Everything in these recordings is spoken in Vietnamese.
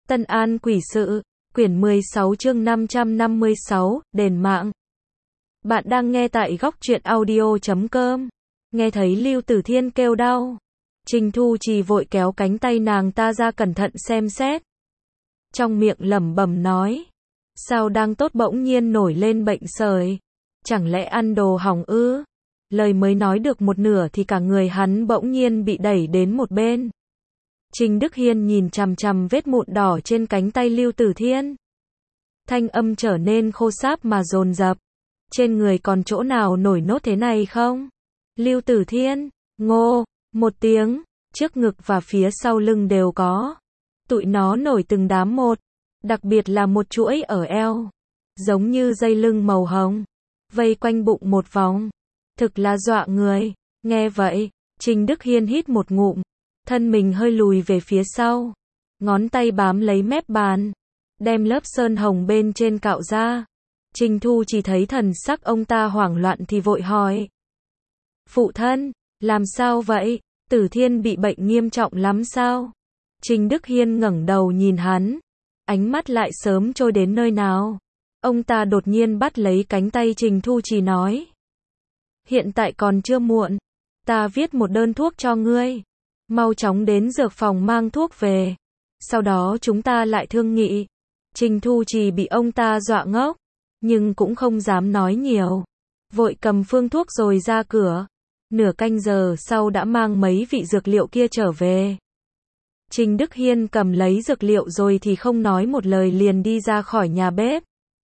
Tân An Quỷ Sự, quyển 16 chương 556, đền mạng. Bạn đang nghe tại góc truyện audio.com. Nghe thấy Lưu Tử Thiên kêu đau, Trình Thu Trì vội kéo cánh tay nàng ta ra cẩn thận xem xét. Trong miệng lẩm bẩm nói, sao đang tốt bỗng nhiên nổi lên bệnh sởi, chẳng lẽ ăn đồ hỏng ư? Lời mới nói được một nửa thì cả người hắn bỗng nhiên bị đẩy đến một bên. Trình Đức Hiên nhìn chằm chằm vết mụn đỏ trên cánh tay Lưu Tử Thiên. Thanh âm trở nên khô sáp mà dồn dập. Trên người còn chỗ nào nổi nốt thế này không? Lưu Tử Thiên, ngô, một tiếng, trước ngực và phía sau lưng đều có. Tụi nó nổi từng đám một, đặc biệt là một chuỗi ở eo, giống như dây lưng màu hồng, vây quanh bụng một vòng. Thực là dọa người. Nghe vậy, Trình Đức Hiên hít một ngụm, thân mình hơi lùi về phía sau, ngón tay bám lấy mép bàn, đem lớp sơn hồng bên trên cạo ra. Trình Thu chỉ thấy thần sắc ông ta hoảng loạn thì vội hỏi. Phụ thân, làm sao vậy? Tử Thiên bị bệnh nghiêm trọng lắm sao? Trình Đức Hiên ngẩng đầu nhìn hắn, ánh mắt lại sớm trôi đến nơi nào. Ông ta đột nhiên bắt lấy cánh tay Trình Thu Trì nói. Hiện tại còn chưa muộn, ta viết một đơn thuốc cho ngươi. Mau chóng đến dược phòng mang thuốc về. Sau đó chúng ta lại thương nghị. Trình Thu Trì bị ông ta dọa ngốc, nhưng cũng không dám nói nhiều. Vội cầm phương thuốc rồi ra cửa. Nửa canh giờ sau đã mang mấy vị dược liệu kia trở về. Trình Đức Hiên cầm lấy dược liệu rồi thì không nói một lời liền đi ra khỏi nhà bếp.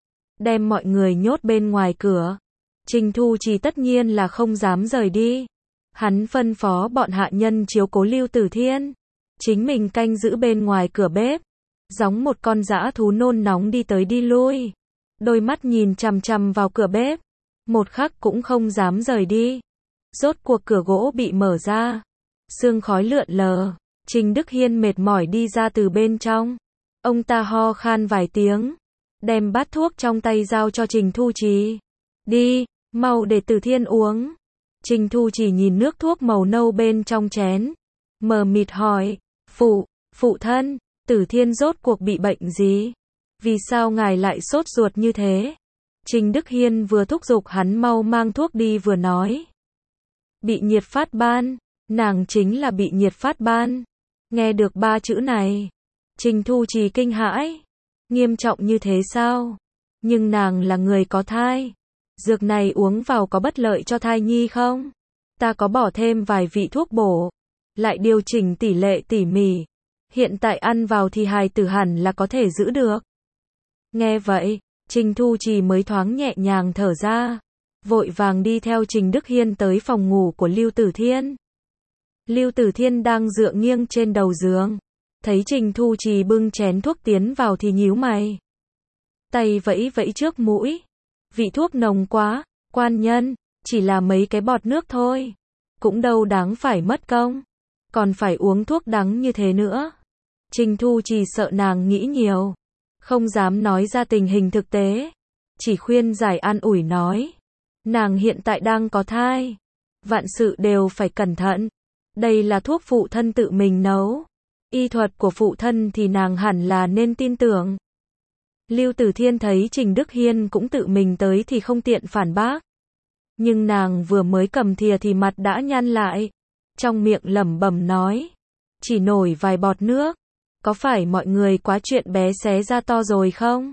Đem mọi người nhốt bên ngoài cửa. Trình Thu Trì tất nhiên là không dám rời đi. Hắn phân phó bọn hạ nhân chiếu cố Lưu Tử Thiên, chính mình canh giữ bên ngoài cửa bếp, giống một con dã thú nôn nóng đi tới đi lui, đôi mắt nhìn chằm chằm vào cửa bếp, một khắc cũng không dám rời đi. Rốt cuộc cửa gỗ bị mở ra, sương khói lượn lờ, Trình Đức Hiên mệt mỏi đi ra từ bên trong. Ông ta ho khan vài tiếng, đem bát thuốc trong tay giao cho Trình Thu Trì. Đi, mau để Tử Thiên uống. Trình Thu chỉ nhìn nước thuốc màu nâu bên trong chén, mờ mịt hỏi, phụ thân, Tử Thiên rốt cuộc bị bệnh gì? Vì sao ngài lại sốt ruột như thế? Trình Đức Hiên vừa thúc giục hắn mau mang thuốc đi vừa nói. Bị nhiệt phát ban, nàng chính là bị nhiệt phát ban. Nghe được ba chữ này, Trình Thu Trì kinh hãi, nghiêm trọng như thế sao? Nhưng nàng là người có thai. Dược này uống vào có bất lợi cho thai nhi không? Ta có bỏ thêm vài vị thuốc bổ, lại điều chỉnh tỷ lệ tỉ mỉ. Hiện tại ăn vào thì hài tử hẳn là có thể giữ được. Nghe vậy, Trình Thu Trì mới thoáng nhẹ nhàng thở ra, vội vàng đi theo Trình Đức Hiên tới phòng ngủ của Lưu Tử Thiên. Lưu Tử Thiên đang dựa nghiêng trên đầu giường, thấy Trình Thu Trì bưng chén thuốc tiến vào thì nhíu mày. Tay vẫy vẫy trước mũi. Vị thuốc nồng quá, quan nhân, chỉ là mấy cái bọt nước thôi, cũng đâu đáng phải mất công, còn phải uống thuốc đắng như thế nữa. Trình Thu Trì sợ nàng nghĩ nhiều, không dám nói ra tình hình thực tế, chỉ khuyên giải an ủi nói, nàng hiện tại đang có thai, vạn sự đều phải cẩn thận, đây là thuốc phụ thân tự mình nấu, y thuật của phụ thân thì nàng hẳn là nên tin tưởng. Lưu Tử Thiên thấy Trình Đức Hiên cũng tự mình tới thì không tiện phản bác. Nhưng nàng vừa mới cầm thìa thì mặt đã nhăn lại. Trong miệng lẩm bẩm nói. Chỉ nổi vài bọt nước. Có phải mọi người quá chuyện bé xé ra to rồi không?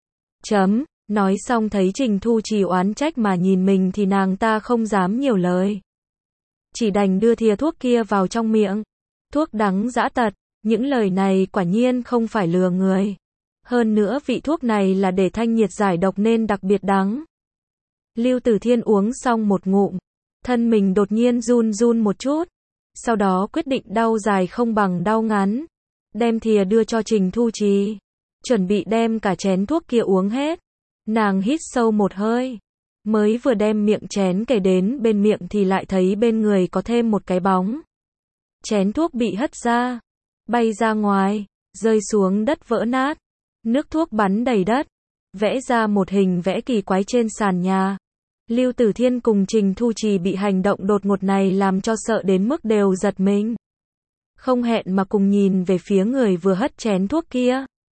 Nói xong thấy Trình Thu Trì oán trách mà nhìn mình thì nàng ta không dám nhiều lời. Chỉ đành đưa thìa thuốc kia vào trong miệng. Thuốc đắng dã tật. Những lời này quả nhiên không phải lừa người. Hơn nữa vị thuốc này là để thanh nhiệt giải độc nên đặc biệt đắng. Lưu Tử Thiên uống xong một ngụm, thân mình đột nhiên run run một chút, sau đó quyết định đau dài không bằng đau ngắn, đem thìa đưa cho Trình Thu Trì, chuẩn bị đem cả chén thuốc kia uống hết. Nàng hít sâu một hơi, mới vừa đem miệng chén kề đến bên miệng thì lại thấy bên người có thêm một cái bóng. Chén thuốc bị hất ra, bay ra ngoài, rơi xuống đất vỡ nát. Nước thuốc bắn đầy đất, vẽ ra một hình vẽ kỳ quái trên sàn nhà. Lưu Tử Thiên cùng Trình Thu Trì bị hành động đột ngột này làm cho sợ đến mức đều giật mình. Không hẹn mà cùng nhìn về phía người vừa hất chén thuốc kia.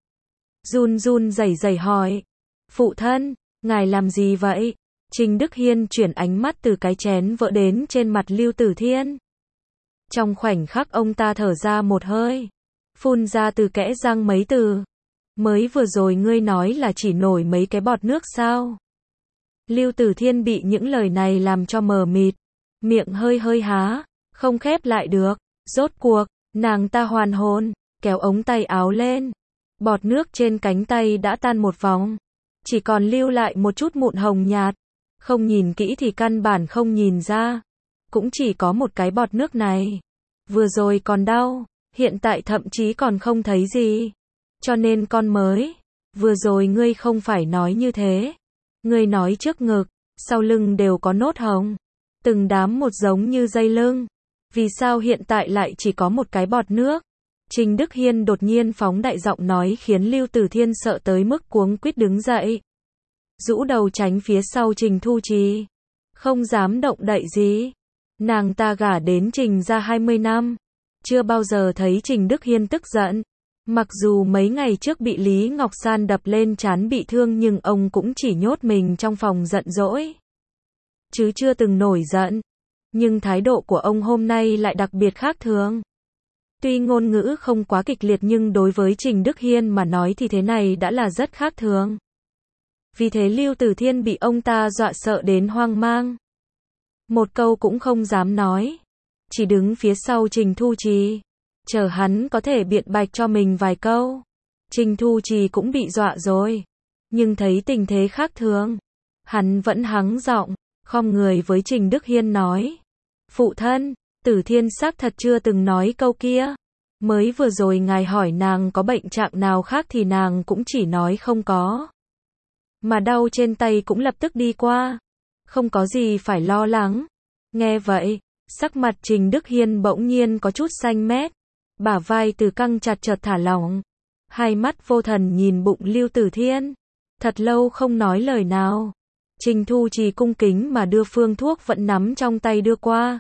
run run rẩy rẩy hỏi. Phụ thân, ngài làm gì vậy? Trình Đức Hiên chuyển ánh mắt từ cái chén vỡ đến trên mặt Lưu Tử Thiên. Trong khoảnh khắc ông ta thở ra một hơi, phun ra từ kẽ răng mấy từ. Mới vừa rồi ngươi nói là chỉ nổi mấy cái bọt nước sao? Lưu Tử Thiên bị những lời này làm cho mờ mịt, miệng hơi hơi há, không khép lại được. Rốt cuộc, nàng ta hoàn hồn, kéo ống tay áo lên. Bọt nước trên cánh tay đã tan một vòng, chỉ còn lưu lại một chút mụn hồng nhạt. Không nhìn kỹ thì căn bản không nhìn ra. Cũng chỉ có một cái bọt nước này. Vừa rồi còn đau, hiện tại thậm chí còn không thấy gì. Cho nên con mới. Vừa rồi ngươi không phải nói như thế. Ngươi nói trước ngực, sau lưng đều có nốt hồng. Từng đám một giống như dây lưng. Vì sao hiện tại lại chỉ có một cái bọt nước? Trình Đức Hiên đột nhiên phóng đại giọng nói khiến Lưu Tử Thiên sợ tới mức cuống quýt đứng dậy. Rũ đầu tránh phía sau Trình Thu Trì. Không dám động đậy gì. Nàng ta gả đến Trình ra 20 năm. Chưa bao giờ thấy Trình Đức Hiên tức giận. Mặc dù mấy ngày trước bị Lý Ngọc San đập lên trán bị thương nhưng ông cũng chỉ nhốt mình trong phòng giận dỗi. Chứ chưa từng nổi giận. Nhưng thái độ của ông hôm nay lại đặc biệt khác thường. Tuy ngôn ngữ không quá kịch liệt nhưng đối với Trình Đức Hiên mà nói thì thế này đã là rất khác thường. Vì thế Lưu Tử Thiên bị ông ta dọa sợ đến hoang mang. Một câu cũng không dám nói. Chỉ đứng phía sau Trình Thu Trì. Chờ hắn có thể biện bạch cho mình vài câu. Trình Thu Trì cũng bị dọa rồi. Nhưng thấy tình thế khác thường. Hắn vẫn hắng giọng, khom người với Trình Đức Hiên nói. Phụ thân, Tử Thiên xác thật chưa từng nói câu kia. Mới vừa rồi ngài hỏi nàng có bệnh trạng nào khác thì nàng cũng chỉ nói không có. Mà đau trên tay cũng lập tức đi qua. Không có gì phải lo lắng. Nghe vậy, sắc mặt Trình Đức Hiên bỗng nhiên có chút xanh mét. Bả vai từ căng chặt chợt thả lỏng. Hai mắt vô thần nhìn bụng Lưu Tử Thiên. Thật lâu không nói lời nào. Trình Thu Trì cung kính mà đưa phương thuốc vẫn nắm trong tay đưa qua.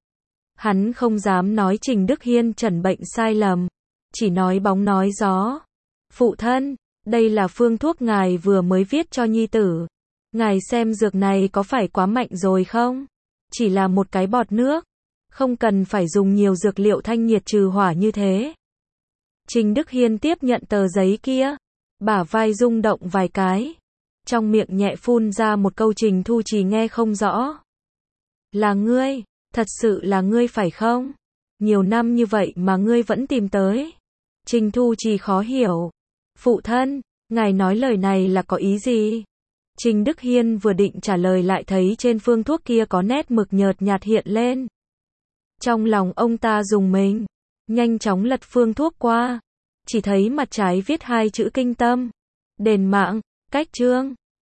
Hắn không dám nói Trình Đức Hiên chẩn bệnh sai lầm. Chỉ nói bóng nói gió. Phụ thân, đây là phương thuốc ngài vừa mới viết cho nhi tử. Ngài xem dược này có phải quá mạnh rồi không? Chỉ là một cái bọt nước. Không cần phải dùng nhiều dược liệu thanh nhiệt trừ hỏa như thế. Trình Đức Hiên tiếp nhận tờ giấy kia. Bả vai rung động vài cái. Trong miệng nhẹ phun ra một câu Trình Thu Trì nghe không rõ. Là ngươi, thật sự là ngươi phải không? Nhiều năm như vậy mà ngươi vẫn tìm tới. Trình Thu Trì khó hiểu. Phụ thân, ngài nói lời này là có ý gì? Trình Đức Hiên vừa định trả lời lại thấy trên phương thuốc kia có nét mực nhợt nhạt hiện lên. Trong lòng ông ta rùng mình, nhanh chóng lật phương thuốc qua. Chỉ thấy mặt trái viết hai chữ kinh tâm. Đền mạng, cách chương.